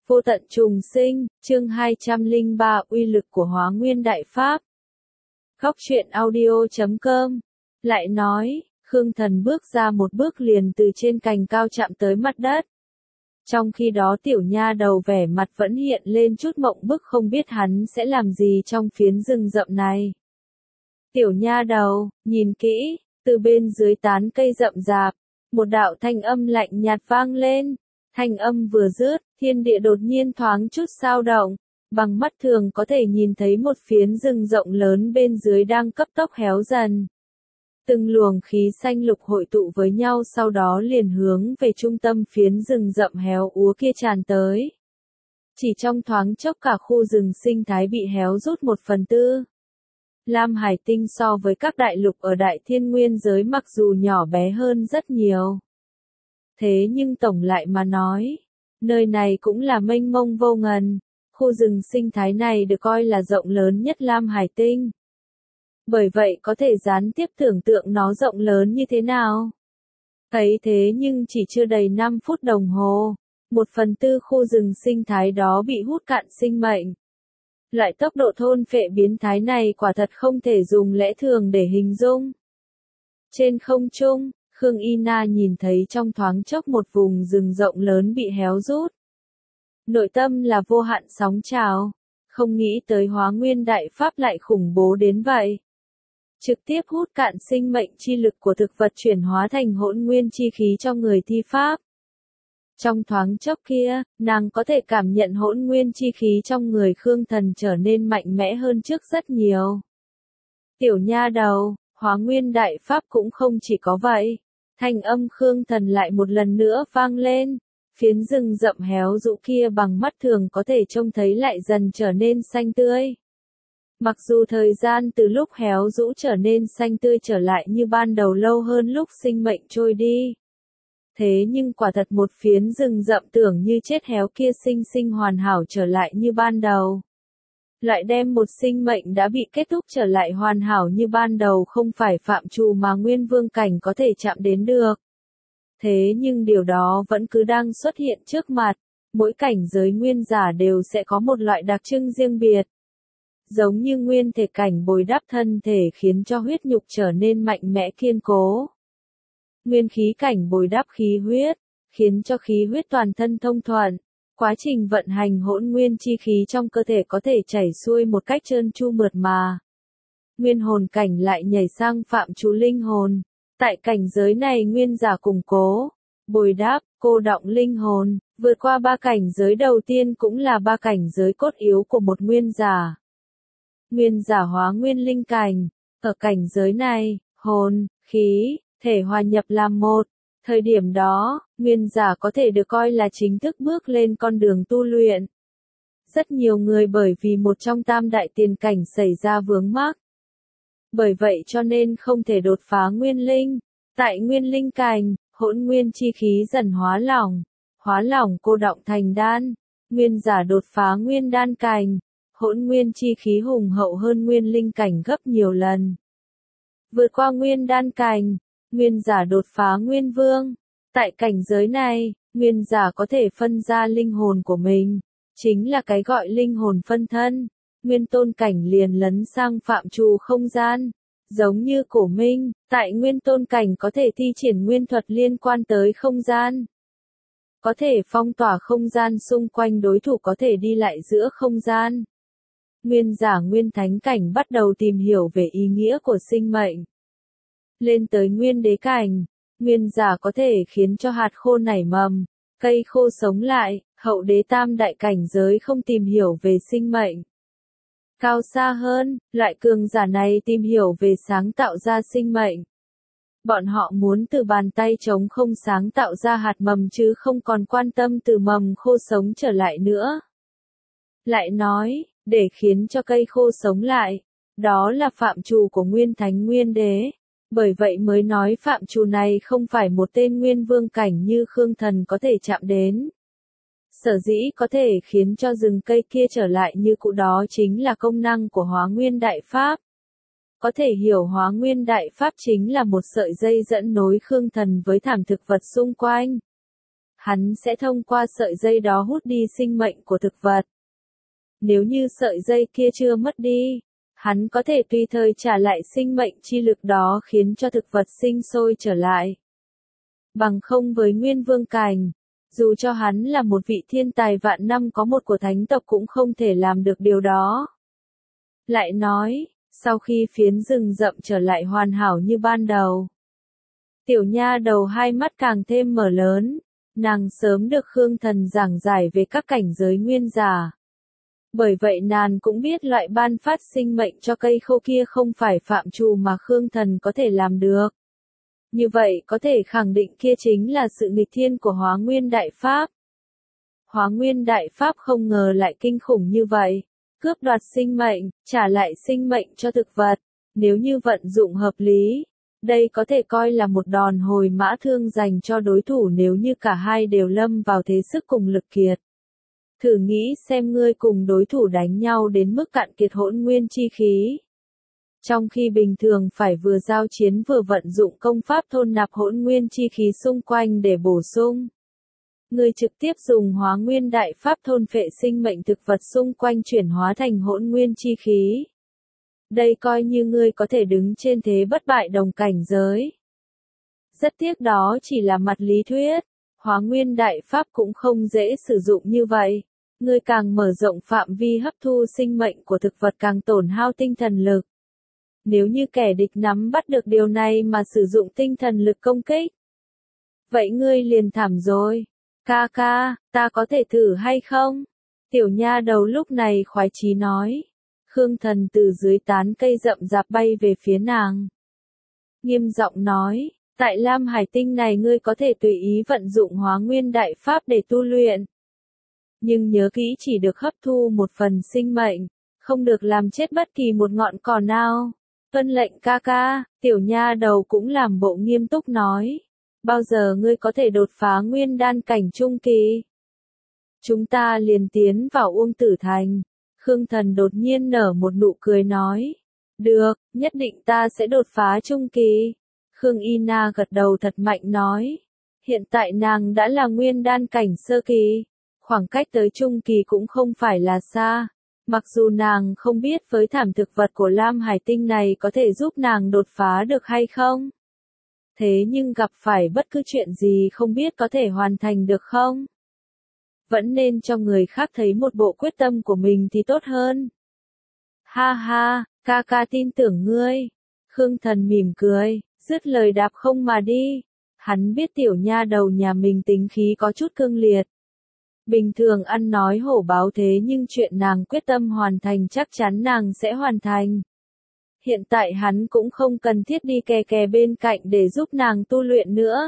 Vô tận trùng sinh, chương 203 uy lực của Hóa Nguyên Đại Pháp. Góc truyện audio.com lại nói, Khương Thần bước ra một bước liền từ trên cành cao chạm tới mặt đất. Trong khi đó tiểu nha đầu vẻ mặt vẫn hiện lên chút mộng bức không biết hắn sẽ làm gì trong phiến rừng rậm này. Tiểu nha đầu, nhìn kỹ, từ bên dưới tán cây rậm rạp, một đạo thanh âm lạnh nhạt vang lên. Thanh âm vừa dứt, thiên địa đột nhiên thoáng chút xao động, bằng mắt thường có thể nhìn thấy một phiến rừng rộng lớn bên dưới đang cấp tốc héo dần. Từng luồng khí xanh lục hội tụ với nhau sau đó liền hướng về trung tâm phiến rừng rậm héo úa kia tràn tới. Chỉ trong thoáng chốc cả khu rừng sinh thái bị héo rút 1/4. Lam Hải Tinh so với các đại lục ở Đại Thiên Nguyên giới mặc dù nhỏ bé hơn rất nhiều. Thế nhưng tổng lại mà nói, nơi này cũng là mênh mông vô ngần, khu rừng sinh thái này được coi là rộng lớn nhất Lam Hải Tinh. Bởi vậy có thể gián tiếp tưởng tượng nó rộng lớn như thế nào. Thấy thế nhưng chỉ chưa đầy 5 phút đồng hồ, 1/4 khu rừng sinh thái đó bị hút cạn sinh mệnh. Loại tốc độ thôn phệ biến thái này quả thật không thể dùng lẽ thường để hình dung. Trên không trung, Khương Y Na nhìn thấy trong thoáng chốc một vùng rừng rộng lớn bị héo rút. Nội tâm là vô hạn sóng trào, không nghĩ tới Hóa Nguyên Đại Pháp lại khủng bố đến vậy. Trực tiếp hút cạn sinh mệnh chi lực của thực vật chuyển hóa thành hỗn nguyên chi khí cho người thi pháp. Trong thoáng chốc kia, nàng có thể cảm nhận hỗn nguyên chi khí trong người Khương Thần trở nên mạnh mẽ hơn trước rất nhiều. Tiểu nha đầu, Hóa Nguyên Đại Pháp cũng không chỉ có vậy. Thanh âm Khương Thần lại một lần nữa vang lên, phiến rừng rậm héo rũ kia bằng mắt thường có thể trông thấy lại dần trở nên xanh tươi. Mặc dù thời gian từ lúc héo rũ trở nên xanh tươi trở lại như ban đầu lâu hơn lúc sinh mệnh trôi đi. Thế nhưng quả thật một phiến rừng rậm tưởng như chết héo kia sinh sinh hoàn hảo trở lại như ban đầu. Lại đem một sinh mệnh đã bị kết thúc trở lại hoàn hảo như ban đầu không phải phạm trù mà nguyên vương cảnh có thể chạm đến được. Thế nhưng điều đó vẫn cứ đang xuất hiện trước mặt, mỗi cảnh giới nguyên giả đều sẽ có một loại đặc trưng riêng biệt. Giống như nguyên thể cảnh bồi đắp thân thể khiến cho huyết nhục trở nên mạnh mẽ kiên cố. Nguyên khí cảnh bồi đắp khí huyết, khiến cho khí huyết toàn thân thông thuận. Quá trình vận hành hỗn nguyên chi khí trong cơ thể có thể chảy xuôi một cách trơn tru mượt mà. Nguyên hồn cảnh lại nhảy sang phạm trù linh hồn. Tại cảnh giới này nguyên giả củng cố, bồi đắp, cô đọng linh hồn, vượt qua 3 cảnh giới đầu tiên cũng là 3 cảnh giới cốt yếu của một nguyên giả. Nguyên giả hóa nguyên linh cảnh, ở cảnh giới này, hồn, khí, thể hòa nhập làm một. Thời điểm đó, nguyên giả có thể được coi là chính thức bước lên con đường tu luyện. Rất nhiều người bởi vì một trong tam đại tiền cảnh xảy ra vướng mắc. Bởi vậy cho nên không thể đột phá nguyên linh. Tại nguyên linh cảnh, hỗn nguyên chi khí dần hóa lỏng cô đọng thành đan. Nguyên giả đột phá nguyên đan cảnh, hỗn nguyên chi khí hùng hậu hơn nguyên linh cảnh gấp nhiều lần. Vượt qua nguyên đan cảnh, nguyên giả đột phá nguyên vương. Tại cảnh giới này, nguyên giả có thể phân ra linh hồn của mình, chính là cái gọi linh hồn phân thân. Nguyên tôn cảnh liền lấn sang phạm trù không gian. Giống như Cổ Minh, tại nguyên tôn cảnh có thể thi triển nguyên thuật liên quan tới không gian. Có thể phong tỏa không gian xung quanh đối thủ có thể đi lại giữa không gian. Nguyên giả nguyên thánh cảnh bắt đầu tìm hiểu về ý nghĩa của sinh mệnh. Lên tới nguyên đế cảnh, nguyên giả có thể khiến cho hạt khô nảy mầm, cây khô sống lại, hậu đế tam đại cảnh giới không tìm hiểu về sinh mệnh. Cao xa hơn, loại cường giả này tìm hiểu về sáng tạo ra sinh mệnh. Bọn họ muốn từ bàn tay trống không sáng tạo ra hạt mầm chứ không còn quan tâm từ mầm khô sống trở lại nữa. Lại nói, để khiến cho cây khô sống lại, đó là phạm trù của nguyên thánh nguyên đế. Bởi vậy mới nói phạm trù này không phải một tên nguyên vương cảnh như Khương Thần có thể chạm đến. Sở dĩ có thể khiến cho rừng cây kia trở lại như cũ đó chính là công năng của Hóa Nguyên Đại Pháp. Có thể hiểu Hóa Nguyên Đại Pháp chính là một sợi dây dẫn nối Khương Thần với thảm thực vật xung quanh. hắn sẽ thông qua sợi dây đó hút đi sinh mệnh của thực vật. Nếu như sợi dây kia chưa mất đi, hắn có thể tùy thời trả lại sinh mệnh chi lực đó khiến cho thực vật sinh sôi trở lại. Bằng không với Nguyên Vương Cảnh, dù cho hắn là một vị thiên tài vạn năm có một của thánh tộc cũng không thể làm được điều đó. Lại nói, sau khi phiến rừng rậm trở lại hoàn hảo như ban đầu, tiểu nha đầu hai mắt càng thêm mở lớn, nàng sớm được Khương Thần giảng giải về các cảnh giới nguyên giả. Bởi vậy nàng cũng biết loại ban phát sinh mệnh cho cây khô kia không phải phạm trù mà Khương Thần có thể làm được. Như vậy có thể khẳng định kia chính là sự nghịch thiên của Hóa Nguyên Đại Pháp. Hóa Nguyên Đại Pháp không ngờ lại kinh khủng như vậy, cướp đoạt sinh mệnh, trả lại sinh mệnh cho thực vật, nếu như vận dụng hợp lý, đây có thể coi là một đòn hồi mã thương dành cho đối thủ nếu như cả hai đều lâm vào thế sức cùng lực kiệt. Thử nghĩ xem ngươi cùng đối thủ đánh nhau đến mức cạn kiệt hỗn nguyên chi khí. Trong khi bình thường phải vừa giao chiến vừa vận dụng công pháp thôn nạp hỗn nguyên chi khí xung quanh để bổ sung. Ngươi trực tiếp dùng Hóa Nguyên Đại Pháp thôn phệ sinh mệnh thực vật xung quanh chuyển hóa thành hỗn nguyên chi khí. Đây coi như ngươi có thể đứng trên thế bất bại đồng cảnh giới. Rất tiếc đó chỉ là mặt lý thuyết, Hóa Nguyên Đại Pháp cũng không dễ sử dụng như vậy. Ngươi càng mở rộng phạm vi hấp thu sinh mệnh của thực vật càng tổn hao tinh thần lực. Nếu như kẻ địch nắm bắt được điều này mà sử dụng tinh thần lực công kích, vậy ngươi liền thảm rồi. Ca ca, ta có thể thử hay không? Tiểu nha đầu lúc này khoái chí nói. Khương Thần từ dưới tán cây rậm rạp bay về phía nàng. Nghiêm giọng nói, tại Lam Hải Tinh này ngươi có thể tùy ý vận dụng Hóa Nguyên Đại Pháp để tu luyện. Nhưng nhớ kỹ chỉ được hấp thu một phần sinh mệnh, không được làm chết bất kỳ một ngọn cỏ nào. Tuân lệnh ca ca, tiểu nha đầu cũng làm bộ nghiêm túc nói. Bao giờ ngươi có thể đột phá nguyên đan cảnh trung kỳ? Chúng ta liền tiến vào Uông Tử Thành. Khương Thần đột nhiên nở một nụ cười nói. Được, nhất định ta sẽ đột phá trung kỳ. Khương Y Na gật đầu thật mạnh nói. Hiện tại nàng đã là nguyên đan cảnh sơ kỳ. Khoảng cách tới trung kỳ cũng không phải là xa. Mặc dù nàng không biết với thảm thực vật của Lam Hải Tinh này có thể giúp nàng đột phá được hay không. Thế nhưng gặp phải bất cứ chuyện gì không biết có thể hoàn thành được không? Vẫn nên cho người khác thấy một bộ quyết tâm của mình thì tốt hơn. Ha ha, ca ca tin tưởng ngươi. Khương Thần mỉm cười, dứt lời đạp không mà đi. Hắn biết tiểu nha đầu nhà mình tính khí có chút cương liệt. Bình thường ăn nói hổ báo thế nhưng chuyện nàng quyết tâm hoàn thành chắc chắn nàng sẽ hoàn thành. Hiện tại hắn cũng không cần thiết đi kè kè bên cạnh để giúp nàng tu luyện nữa.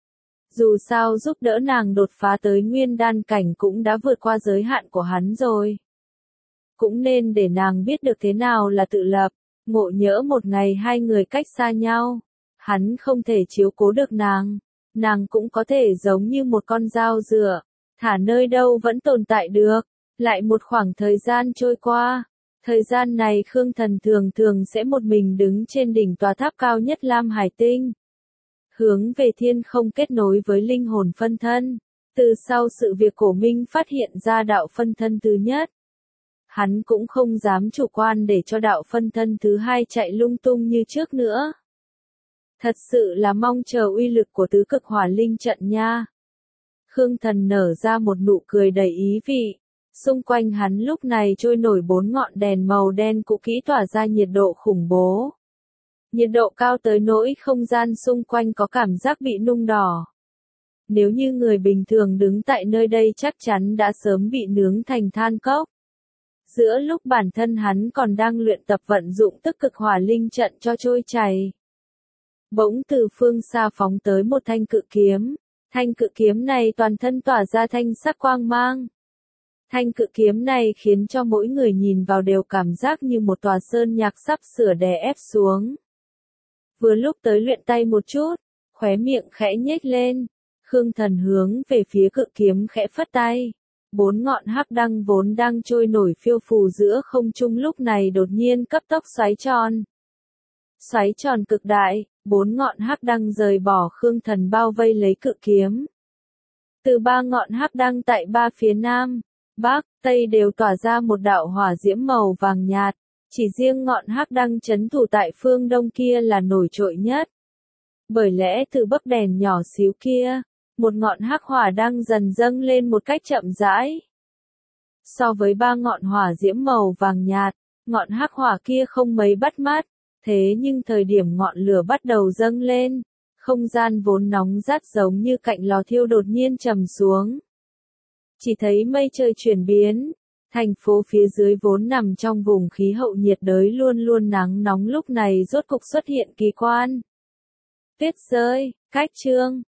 Dù sao giúp đỡ nàng đột phá tới nguyên đan cảnh cũng đã vượt qua giới hạn của hắn rồi. Cũng nên để nàng biết được thế nào là tự lập, ngộ nhỡ một ngày hai người cách xa nhau. Hắn không thể chiếu cố được nàng cũng có thể giống như một con dao dựa, thả nơi đâu vẫn tồn tại được. Lại một khoảng thời gian trôi qua. Thời gian này Khương Thần thường sẽ một mình đứng trên đỉnh tòa tháp cao nhất Lam Hải Tinh. Hướng về thiên không kết nối với linh hồn phân thân. Từ sau sự việc Cổ Minh phát hiện ra đạo phân thân thứ nhất. Hắn cũng không dám chủ quan để cho đạo phân thân thứ hai chạy lung tung như trước nữa. Thật sự là mong chờ uy lực của tứ cực hỏa linh trận nha. Khương Thần nở ra một nụ cười đầy ý vị. Xung quanh hắn lúc này trôi nổi 4 ngọn đèn màu đen cũ kỹ tỏa ra nhiệt độ khủng bố. Nhiệt độ cao tới nỗi không gian xung quanh có cảm giác bị nung đỏ. Nếu như người bình thường đứng tại nơi đây chắc chắn đã sớm bị nướng thành than cốc. Giữa lúc bản thân hắn còn đang luyện tập vận dụng tức cực hỏa linh trận cho trôi chảy. Bỗng từ phương xa phóng tới một thanh cự kiếm. Thanh cự kiếm này toàn thân tỏa ra thanh sắc quang mang. Thanh cự kiếm này khiến cho mỗi người nhìn vào đều cảm giác như một tòa sơn nhạc sắp sửa đè ép xuống. Vừa lúc tới luyện tay một chút, khóe miệng khẽ nhếch lên, Khương Thần hướng về phía cự kiếm khẽ phất tay. 4 ngọn hắc đăng vốn đang trôi nổi phiêu phù giữa không trung lúc này đột nhiên cấp tốc xoáy tròn. Xoáy tròn cực đại, 4 ngọn hắc đăng rời bỏ Khương Thần bao vây lấy cự kiếm. Từ ba ngọn hắc đăng tại ba phía Nam, Bắc, Tây đều tỏa ra một đạo hỏa diễm màu vàng nhạt, chỉ riêng ngọn hắc đăng chấn thủ tại phương Đông kia là nổi trội nhất. Bởi lẽ từ bấc đèn nhỏ xíu kia, một ngọn hắc hỏa đang dần dâng lên một cách chậm rãi. So với ba ngọn hỏa diễm màu vàng nhạt, ngọn hắc hỏa kia không mấy bắt mắt, thế nhưng thời điểm ngọn lửa bắt đầu dâng lên, không gian vốn nóng rát giống như cạnh lò thiêu đột nhiên trầm xuống. Chỉ thấy mây trời chuyển biến, thành phố phía dưới vốn nằm trong vùng khí hậu nhiệt đới luôn luôn nắng nóng lúc này rốt cục xuất hiện kỳ quan. Tuyết rơi, cách chương.